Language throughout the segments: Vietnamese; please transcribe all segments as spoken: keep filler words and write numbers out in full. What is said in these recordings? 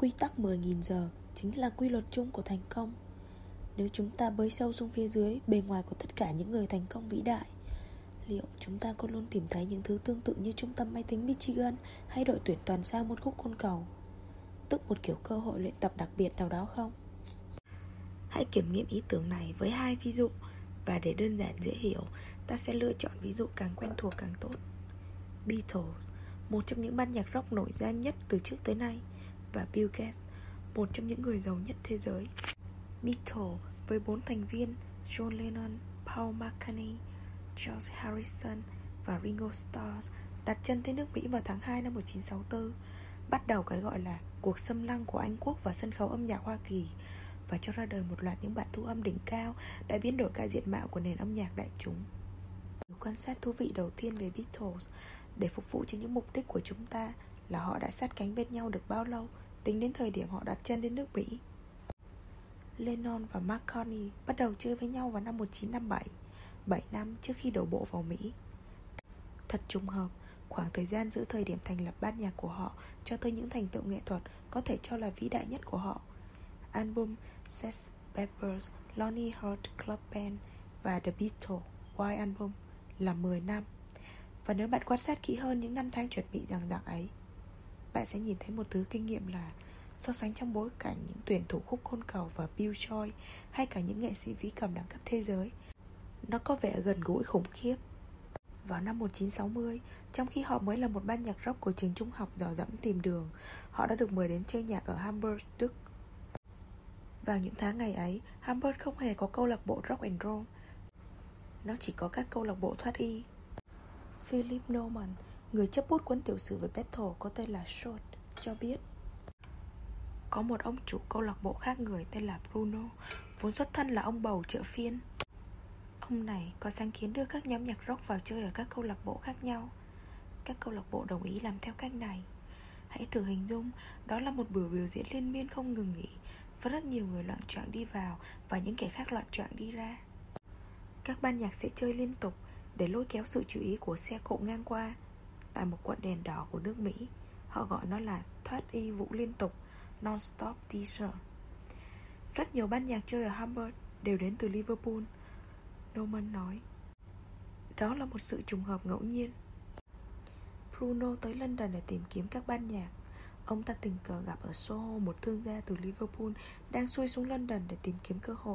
Quy tắc mười nghìn giờ chính là quy luật chung của thành công. Nếu chúng ta bơi sâu xuống phía dưới, bề ngoài của tất cả những người thành công vĩ đại, liệu chúng ta có luôn tìm thấy những thứ tương tự như trung tâm máy tính Michigan hay đội tuyển toàn sao môn khúc côn cầu, tức một kiểu cơ hội luyện tập đặc biệt nào đó không? Hãy kiểm nghiệm ý tưởng này với hai ví dụ, và để đơn giản dễ hiểu, ta sẽ lựa chọn ví dụ càng quen thuộc càng tốt. Beatles, một trong những ban nhạc rock nổi danh nhất từ trước tới nay, và Bill Gates, một trong những người giàu nhất thế giới. Beatles với bốn thành viên John Lennon, Paul McCartney, George Harrison và Ringo Starr đặt chân tới nước Mỹ vào tháng hai năm một nghìn chín trăm sáu mươi tư, bắt đầu cái gọi là cuộc xâm lăng của Anh quốc và sân khấu âm nhạc Hoa Kỳ, và cho ra đời một loạt những bản thu âm đỉnh cao đã biến đổi cả diện mạo của nền âm nhạc đại chúng. Điều quan sát thú vị đầu tiên về Beatles để phục vụ cho những mục đích của chúng ta là họ đã sát cánh bên nhau được bao lâu tính đến thời điểm họ đặt chân đến nước Mỹ. Lennon và McCartney bắt đầu chơi với nhau vào năm một nghìn chín trăm năm mươi bảy, bảy năm trước khi đổ bộ vào Mỹ. Thật trùng hợp, khoảng thời gian giữa thời điểm thành lập ban nhạc của họ cho tới những thành tựu nghệ thuật có thể cho là vĩ đại nhất của họ, album Sex Pistols, Lonely Hearts Club Band và The Beatles White Album, là mười năm. Và nếu bạn quan sát kỹ hơn những năm tháng chuẩn bị dằng dặc ấy, bạn sẽ nhìn thấy một thứ kinh nghiệm là so sánh trong bối cảnh những tuyển thủ khúc côn cầu và Bill Joy hay cả những nghệ sĩ vĩ cầm đẳng cấp thế giới, nó có vẻ gần gũi khủng khiếp. Vào năm một nghìn chín trăm sáu mươi, trong khi họ mới là một ban nhạc rock của trường trung học dò dẫm tìm đường, họ đã được mời đến chơi nhạc ở Hamburg, Đức. Vào những tháng ngày ấy, Hamburg không hề có câu lạc bộ rock and roll, nó chỉ có các câu lạc bộ thoát y. Philip Norman, người chấp bút cuốn tiểu sử về Beatles có tên là Short, cho biết có một ông chủ câu lạc bộ khác người tên là Bruno, vốn xuất thân là ông bầu chợ phiên. Ông này có sáng kiến đưa các nhóm nhạc rock vào chơi ở các câu lạc bộ khác nhau. Các câu lạc bộ đồng ý làm theo cách này. Hãy thử hình dung, đó là một buổi biểu diễn liên miên không ngừng nghỉ, và rất nhiều người loạng choạng đi vào và những kẻ khác loạng choạng đi ra. Các ban nhạc sẽ chơi liên tục để lôi kéo sự chú ý của xe cộ ngang qua. Tại một quận đèn đỏ của nước Mỹ, họ gọi nó là thoát y vũ liên tục, non-stop teaser. Rất nhiều ban nhạc chơi ở Hamburg đều đến từ Liverpool, Norman nói. Đó là một sự trùng hợp ngẫu nhiên. Bruno tới London để tìm kiếm các ban nhạc. Ông ta tình cờ gặp ở Soho một thương gia từ Liverpool đang xuôi xuống London để tìm kiếm cơ hội,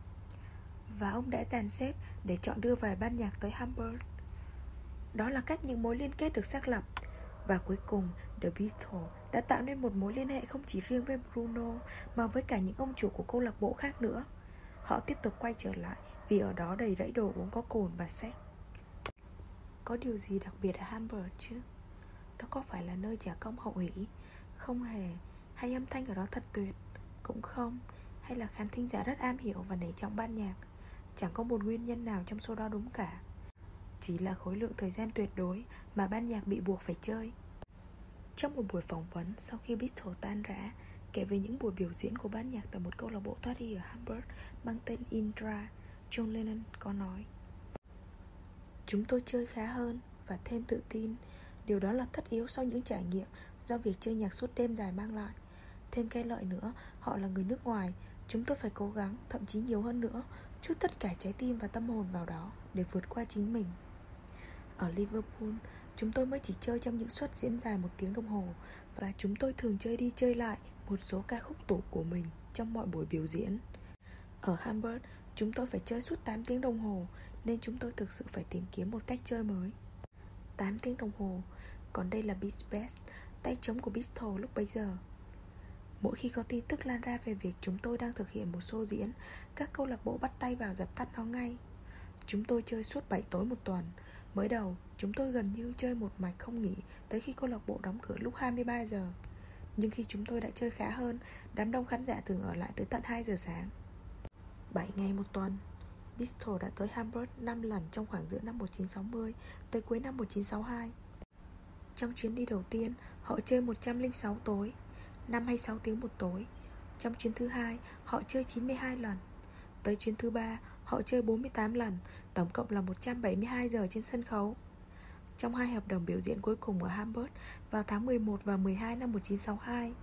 và ông đã dàn xếp để chọn đưa vài ban nhạc tới Hamburg. Đó là cách những mối liên kết được xác lập. Và cuối cùng, The Beatles đã tạo nên một mối liên hệ không chỉ riêng với Bruno, mà với cả những ông chủ của câu lạc bộ khác nữa. Họ tiếp tục quay trở lại vì ở đó đầy rẫy đồ uống có cồn và sex. Có điều gì đặc biệt ở Hamburg chứ? Đó có phải là nơi trả công hậu hỷ? Không hề. Hay âm thanh ở đó thật tuyệt? Cũng không. Hay là khán thính giả rất am hiểu và nể trọng ban nhạc? Chẳng có một nguyên nhân nào trong số đó đúng cả. Chỉ là khối lượng thời gian tuyệt đối mà ban nhạc bị buộc phải chơi. Trong một buổi phỏng vấn sau khi Beatles tan rã, kể về những buổi biểu diễn của ban nhạc tại một câu lạc bộ thoát y ở Hamburg mang tên Indra, John Lennon có nói: Chúng tôi chơi khá hơn và thêm tự tin. Điều đó là tất yếu sau những trải nghiệm do việc chơi nhạc suốt đêm dài mang lại. Thêm cái lợi nữa, họ là người nước ngoài. Chúng tôi phải cố gắng, thậm chí nhiều hơn nữa, chút tất cả trái tim và tâm hồn vào đó để vượt qua chính mình. Ở Liverpool, chúng tôi mới chỉ chơi trong những suất diễn dài một tiếng đồng hồ, và chúng tôi thường chơi đi chơi lại một số ca khúc tủ của mình trong mọi buổi biểu diễn. Ở Hamburg, chúng tôi phải chơi suốt tám tiếng đồng hồ, nên chúng tôi thực sự phải tìm kiếm một cách chơi mới. tám tiếng đồng hồ. Còn đây là Beach Best, tay trống của Beatles lúc bấy giờ. Mỗi khi có tin tức lan ra về việc chúng tôi đang thực hiện một show diễn, các câu lạc bộ bắt tay vào dập tắt nó ngay. Chúng tôi chơi suốt bảy tối một tuần. Mới đầu, chúng tôi gần như chơi một mạch không nghỉ tới khi câu lạc bộ đóng cửa lúc hai mươi ba giờ. Nhưng khi chúng tôi đã chơi khá hơn, đám đông khán giả thường ở lại tới tận hai giờ sáng. bảy ngày một tuần. Beatles đã tới Hamburg năm lần trong khoảng giữa năm một nghìn chín trăm sáu mươi tới cuối năm một nghìn chín trăm sáu mươi hai. Trong chuyến đi đầu tiên, họ chơi một trăm lẻ sáu tối, năm hay sáu tiếng một tối. Trong chuyến thứ hai, họ chơi chín mươi hai lần. Tới chuyến thứ ba, họ chơi bốn mươi tám lần, tổng cộng là một trăm bảy mươi hai giờ trên sân khấu. Trong hai hợp đồng biểu diễn cuối cùng ở Hamburg vào tháng mười một và mười hai năm một nghìn chín trăm sáu mươi hai,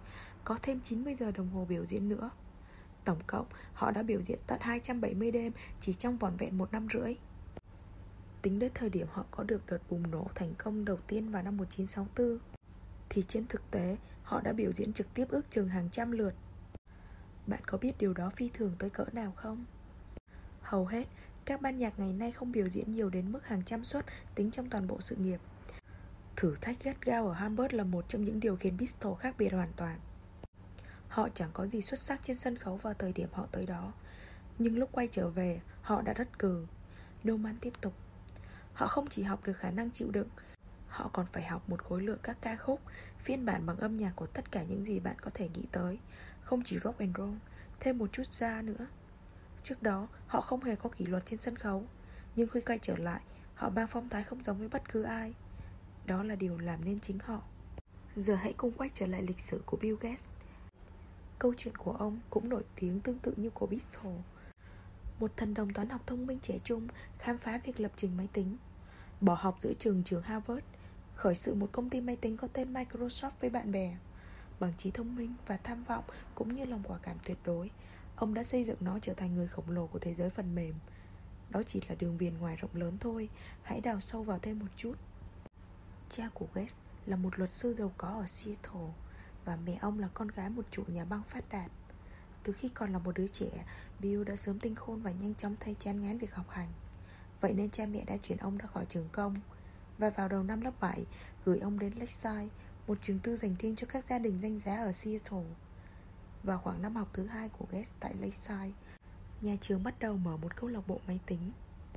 có thêm chín mươi giờ đồng hồ biểu diễn nữa. Tổng cộng họ đã biểu diễn tận hai trăm bảy mươi đêm chỉ trong vỏn vẹn một năm rưỡi. Tính đến thời điểm họ có được đợt bùng nổ thành công đầu tiên vào năm một nghìn chín trăm sáu mươi tư, thì trên thực tế họ đã biểu diễn trực tiếp ước chừng hàng trăm lượt. Bạn có biết điều đó phi thường tới cỡ nào không? Hầu hết các ban nhạc ngày nay không biểu diễn nhiều đến mức hàng trăm suất tính trong toàn bộ sự nghiệp. Thử thách gắt gao ở Hamburg là một trong những điều khiến Beatles khác biệt hoàn toàn. Họ chẳng có gì xuất sắc trên sân khấu vào thời điểm họ tới đó, nhưng lúc quay trở về, họ đã rất cừ. Norman tiếp tục. Họ không chỉ học được khả năng chịu đựng, họ còn phải học một khối lượng các ca khúc, phiên bản bằng âm nhạc của tất cả những gì bạn có thể nghĩ tới. Không chỉ rock and roll, thêm một chút jazz nữa. Trước đó, họ không hề có kỷ luật trên sân khấu, nhưng khi quay trở lại, họ mang phong thái không giống với bất cứ ai. Đó là điều làm nên chính họ. Giờ hãy cùng quay trở lại lịch sử của Bill Gates. Câu chuyện của ông cũng nổi tiếng tương tự như của Beatles. Một thần đồng toán học thông minh trẻ trung khám phá việc lập trình máy tính, bỏ học giữa trường trường Harvard, khởi sự một công ty máy tính có tên Microsoft với bạn bè. Bằng trí thông minh và tham vọng cũng như lòng quả cảm tuyệt đối, ông đã xây dựng nó trở thành người khổng lồ của thế giới phần mềm. Đó chỉ là đường viền ngoài rộng lớn thôi, hãy đào sâu vào thêm một chút. Cha của Gates là một luật sư giàu có ở Seattle, và mẹ ông là con gái một chủ nhà băng phát đạt. Từ khi còn là một đứa trẻ, Bill đã sớm tinh khôn và nhanh chóng thấy chán ngán việc học hành. Vậy nên cha mẹ đã chuyển ông ra khỏi trường công, và vào đầu năm lớp bảy gửi ông đến Lakeside, một trường tư dành riêng cho các gia đình danh giá ở Seattle. Vào khoảng năm học thứ hai của Gates tại Lakeside, nhà trường bắt đầu mở một câu lạc bộ máy tính.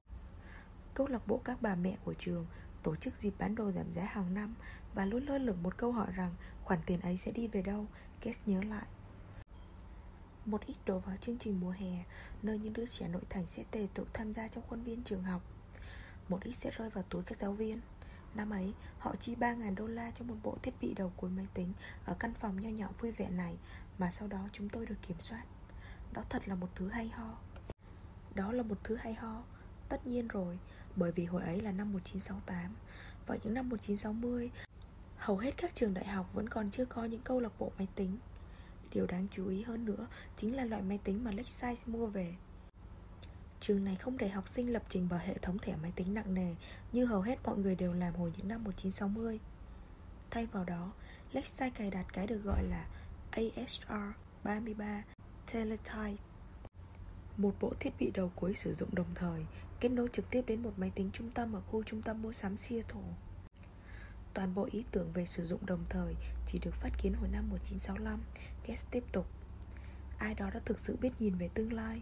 Câu lạc bộ các bà mẹ của trường tổ chức dịp bán đồ giảm giá hàng năm, và luôn lơ lửng một câu hỏi rằng khoản tiền ấy sẽ đi về đâu. Gates nhớ lại. Một ít đổ vào chương trình mùa hè, nơi những đứa trẻ nội thành sẽ tề tựu tham gia trong khuôn viên trường học. Một ít sẽ rơi vào túi các giáo viên. Năm ấy, họ chi ba nghìn đô la cho một bộ thiết bị đầu cuối máy tính ở căn phòng nho nhỏ vui vẻ này, mà sau đó chúng tôi được kiểm soát. Đó thật là một thứ hay ho. Đó là một thứ hay ho. Tất nhiên rồi, bởi vì hồi ấy là năm một nghìn chín trăm sáu mươi tám. Vào những năm một nghìn chín trăm sáu mươi, hầu hết các trường đại học vẫn còn chưa có những câu lạc bộ máy tính. Điều đáng chú ý hơn nữa chính là loại máy tính mà Lakeside mua về. Trường này không để học sinh lập trình vào hệ thống thẻ máy tính nặng nề như hầu hết mọi người đều làm hồi những năm một nghìn chín trăm sáu mươi. Thay vào đó, Lakeside cài đặt cái được gọi là A S R ba mươi ba Teletype, một bộ thiết bị đầu cuối sử dụng đồng thời, kết nối trực tiếp đến một máy tính trung tâm ở khu trung tâm mua sắm Seattle. Toàn bộ ý tưởng về sử dụng đồng thời chỉ được phát kiến hồi năm một nghìn chín trăm sáu mươi lăm. Gates tiếp tục. Ai đó đã thực sự biết nhìn về tương lai.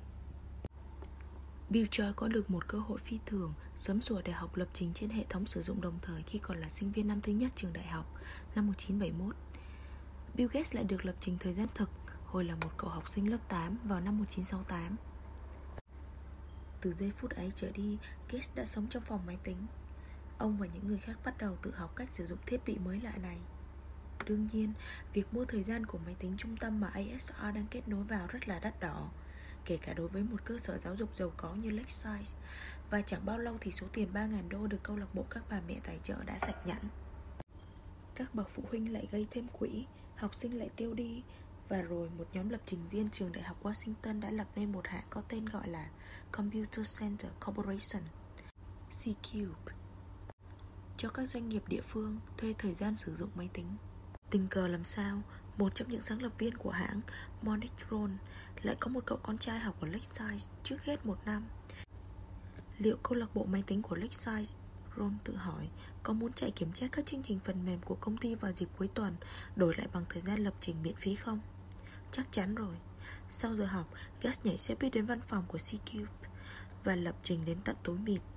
Bill Joy có được một cơ hội phi thường, sớm sủa để học lập trình trên hệ thống sử dụng đồng thời khi còn là sinh viên năm thứ nhất trường đại học, năm một nghìn chín trăm bảy mươi mốt. Bill Gates lại được lập trình thời gian thực hồi là một cậu học sinh lớp tám vào năm một nghìn chín trăm sáu mươi tám. Từ giây phút ấy trở đi, Gates đã sống trong phòng máy tính. Ông và những người khác bắt đầu tự học cách sử dụng thiết bị mới lạ này. Đương nhiên, việc mua thời gian của máy tính trung tâm mà A S R đang kết nối vào rất là đắt đỏ, kể cả đối với một cơ sở giáo dục giàu có như Lakeside. Và chẳng bao lâu thì số tiền ba nghìn đô được câu lạc bộ các bà mẹ tài trợ đã sạch nhẵn. Các bậc phụ huynh lại gây thêm quỹ, học sinh lại tiêu đi. Và rồi một nhóm lập trình viên trường đại học Washington đã lập nên một hãng có tên gọi là Computer Center Corporation, C-Cube, cho các doanh nghiệp địa phương thuê thời gian sử dụng máy tính. Tình cờ làm sao, một trong những sáng lập viên của hãng, Monique Ron, lại có một cậu con trai học ở Lakeside trước hết một năm. Liệu câu lạc bộ máy tính của Lakeside, Ron tự hỏi, có muốn chạy kiểm tra các chương trình phần mềm của công ty vào dịp cuối tuần, đổi lại bằng thời gian lập trình miễn phí không? Chắc chắn rồi. Sau giờ học, Gas nhảy xe buýt đến văn phòng của C-Cube và lập trình đến tận tối mịt.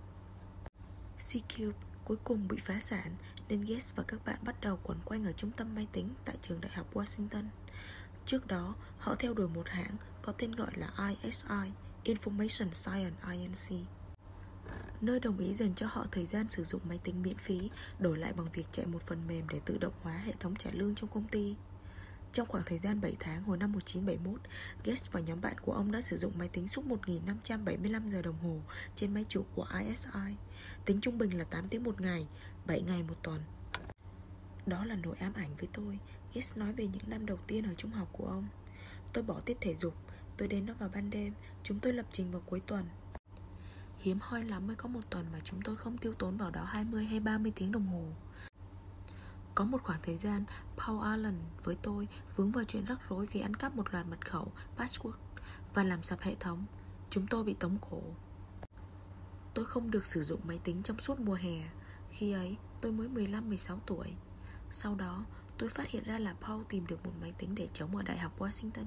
C-Cube cuối cùng bị phá sản, nên Gates và các bạn bắt đầu quẩn quanh ở trung tâm máy tính tại trường đại học Washington. Trước đó, họ theo đuổi một hãng có tên gọi là I S I, Information Science Inc, nơi đồng ý dành cho họ thời gian sử dụng máy tính miễn phí, đổi lại bằng việc chạy một phần mềm để tự động hóa hệ thống trả lương trong công ty. Trong khoảng thời gian bảy tháng hồi năm một nghìn chín trăm bảy mươi mốt, Gates và nhóm bạn của ông đã sử dụng máy tính suốt một nghìn năm trăm bảy mươi lăm giờ đồng hồ trên máy chủ của I S I, tính trung bình là tám tiếng một ngày, bảy ngày một tuần. Đó là nỗi ám ảnh với tôi, Gates nói về những năm đầu tiên ở trung học của ông. Tôi bỏ tiết thể dục, tôi đến đó vào ban đêm. Chúng tôi lập trình vào cuối tuần. Hiếm hoi lắm mới có một tuần mà chúng tôi không tiêu tốn vào đó hai mươi hay ba mươi tiếng đồng hồ. Có một khoảng thời gian Paul Allen với tôi vướng vào chuyện rắc rối vì ăn cắp một loạt mật khẩu, password và làm sập hệ thống. Chúng tôi bị tống cổ. Tôi không được sử dụng máy tính trong suốt mùa hè. Khi ấy tôi mới mười lăm mười sáu tuổi. Sau đó tôi phát hiện ra là Paul tìm được một máy tính để chống ở Đại học Washington.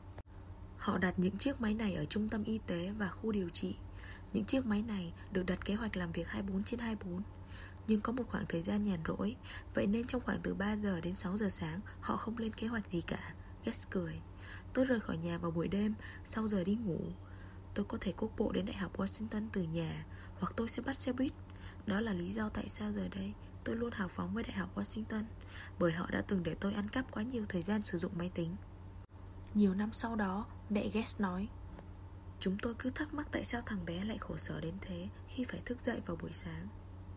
Họ đặt những chiếc máy này ở trung tâm y tế và khu điều trị. Những chiếc máy này được đặt kế hoạch làm việc hai mươi bốn trên hai mươi bốn. Nhưng có một khoảng thời gian nhàn rỗi, vậy nên trong khoảng từ ba giờ đến sáu giờ sáng họ không lên kế hoạch gì cả. Gates cười. Tôi rời khỏi nhà vào buổi đêm sau giờ đi ngủ. Tôi có thể cuốc bộ đến Đại học Washington từ nhà, hoặc tôi sẽ bắt xe buýt. Đó là lý do tại sao giờ đây tôi luôn hào phóng với Đại học Washington, bởi họ đã từng để tôi ăn cắp quá nhiều thời gian sử dụng máy tính. Nhiều năm sau đó, mẹ Gates nói, chúng tôi cứ thắc mắc tại sao thằng bé lại khổ sở đến thế khi phải thức dậy vào buổi sáng.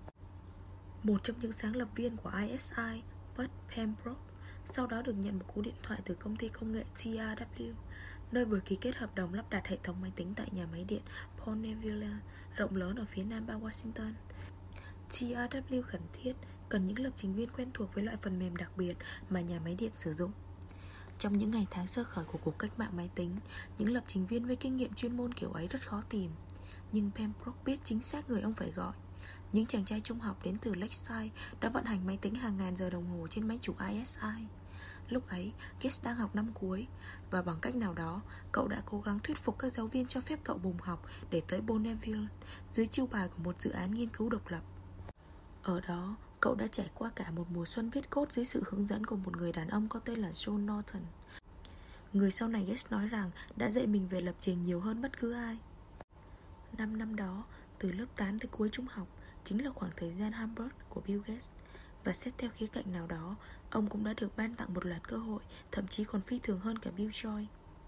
Một trong những sáng lập viên của i ét i, Bud Pembroke, sau đó được nhận một cú điện thoại từ công ty công nghệ tê rờ vê, nơi vừa ký kết hợp đồng lắp đặt hệ thống máy tính tại nhà máy điện Bonneville, rộng lớn ở phía nam bang Washington. tê rờ vê khẩn thiết cần những lập trình viên quen thuộc với loại phần mềm đặc biệt mà nhà máy điện sử dụng. Trong những ngày tháng sơ khởi của cuộc cách mạng máy tính, những lập trình viên với kinh nghiệm chuyên môn kiểu ấy rất khó tìm. Nhưng Pembroke biết chính xác người ông phải gọi. Những chàng trai trung học đến từ Lakeside đã vận hành máy tính hàng ngàn giờ đồng hồ trên máy chủ i ét i. Lúc ấy, Gates đang học năm cuối, và bằng cách nào đó, cậu đã cố gắng thuyết phục các giáo viên cho phép cậu bùng học để tới Bonneville dưới chiêu bài của một dự án nghiên cứu độc lập. Ở đó, cậu đã trải qua cả một mùa xuân viết code dưới sự hướng dẫn của một người đàn ông có tên là John Norton, người sau này Gates nói rằng đã dạy mình về lập trình nhiều hơn bất cứ ai. Năm năm đó, từ lớp tám tới cuối trung học, chính là khoảng thời gian Harvard của Bill Gates. Và xét theo khía cạnh nào đó, ông cũng đã được ban tặng một loạt cơ hội, thậm chí còn phi thường hơn cả Bill Joy.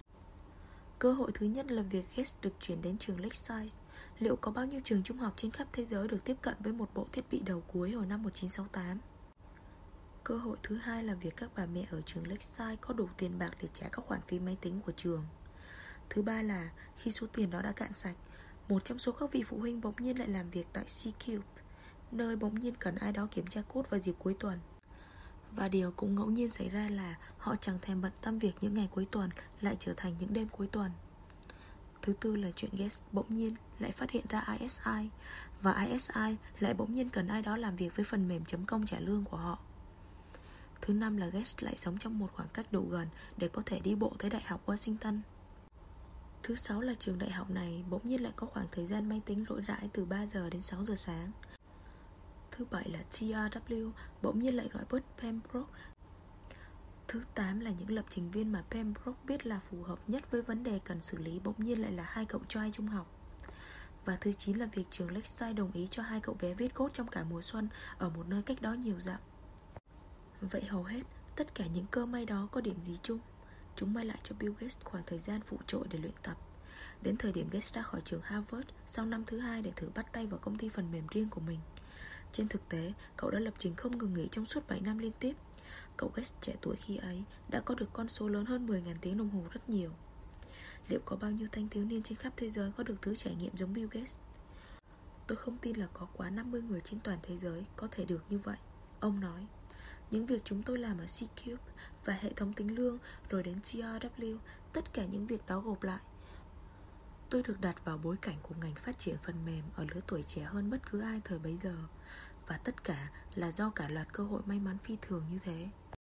Cơ hội thứ nhất là việc Gates được chuyển đến trường Lakeside. Liệu có bao nhiêu trường trung học trên khắp thế giới được tiếp cận với một bộ thiết bị đầu cuối hồi năm một nghìn chín trăm sáu mươi tám? Cơ hội thứ hai là việc các bà mẹ ở trường Lakeside có đủ tiền bạc để trả các khoản phí máy tính của trường. Thứ ba là khi số tiền đó đã cạn sạch, một trong số các vị phụ huynh bỗng nhiên lại làm việc tại C-Cube, nơi bỗng nhiên cần ai đó kiểm tra code vào dịp cuối tuần. Và điều cũng ngẫu nhiên xảy ra là họ chẳng thèm bận tâm việc những ngày cuối tuần lại trở thành những đêm cuối tuần. Thứ tư là chuyện Gates bỗng nhiên lại phát hiện ra i ét i, và i ét i lại bỗng nhiên cần ai đó làm việc với phần mềm chấm công trả lương của họ. Thứ năm là Gates lại sống trong một khoảng cách đủ gần để có thể đi bộ tới Đại học Washington. Thứ sáu là trường đại học này bỗng nhiên lại có khoảng thời gian máy tính rỗi rãi từ ba giờ đến sáu giờ sáng. Thứ bảy là tê rờ vê bỗng nhiên lại gọi Bud Pembroke. Thứ tám là những lập trình viên mà Pembroke biết là phù hợp nhất với vấn đề cần xử lý bỗng nhiên lại là hai cậu trai trung học. Và thứ chín là việc trường Lakeside đồng ý cho hai cậu bé viết code trong cả mùa xuân ở một nơi cách đó nhiều dặm. Vậy hầu hết, tất cả những cơ may đó có điểm gì chung? Chúng mang lại cho Bill Gates khoảng thời gian phụ trội để luyện tập. Đến thời điểm Gates ra khỏi trường Harvard sau năm thứ hai để thử bắt tay vào công ty phần mềm riêng của mình. Trên thực tế, cậu đã lập trình không ngừng nghỉ trong suốt bảy năm liên tiếp. Cậu Gates trẻ tuổi khi ấy đã có được con số lớn hơn mười nghìn tiếng đồng hồ rất nhiều. Liệu có bao nhiêu thanh thiếu niên trên khắp thế giới có được thứ trải nghiệm giống Bill Gates? Tôi không tin là có quá năm mươi người trên toàn thế giới có thể được như vậy. Ông nói, những việc chúng tôi làm ở C-Cube và hệ thống tính lương rồi đến tê rờ vê, tất cả những việc đó gộp lại, tôi được đặt vào bối cảnh của ngành phát triển phần mềm ở lứa tuổi trẻ hơn bất cứ ai thời bấy giờ. Và tất cả là do cả loạt cơ hội may mắn phi thường như thế.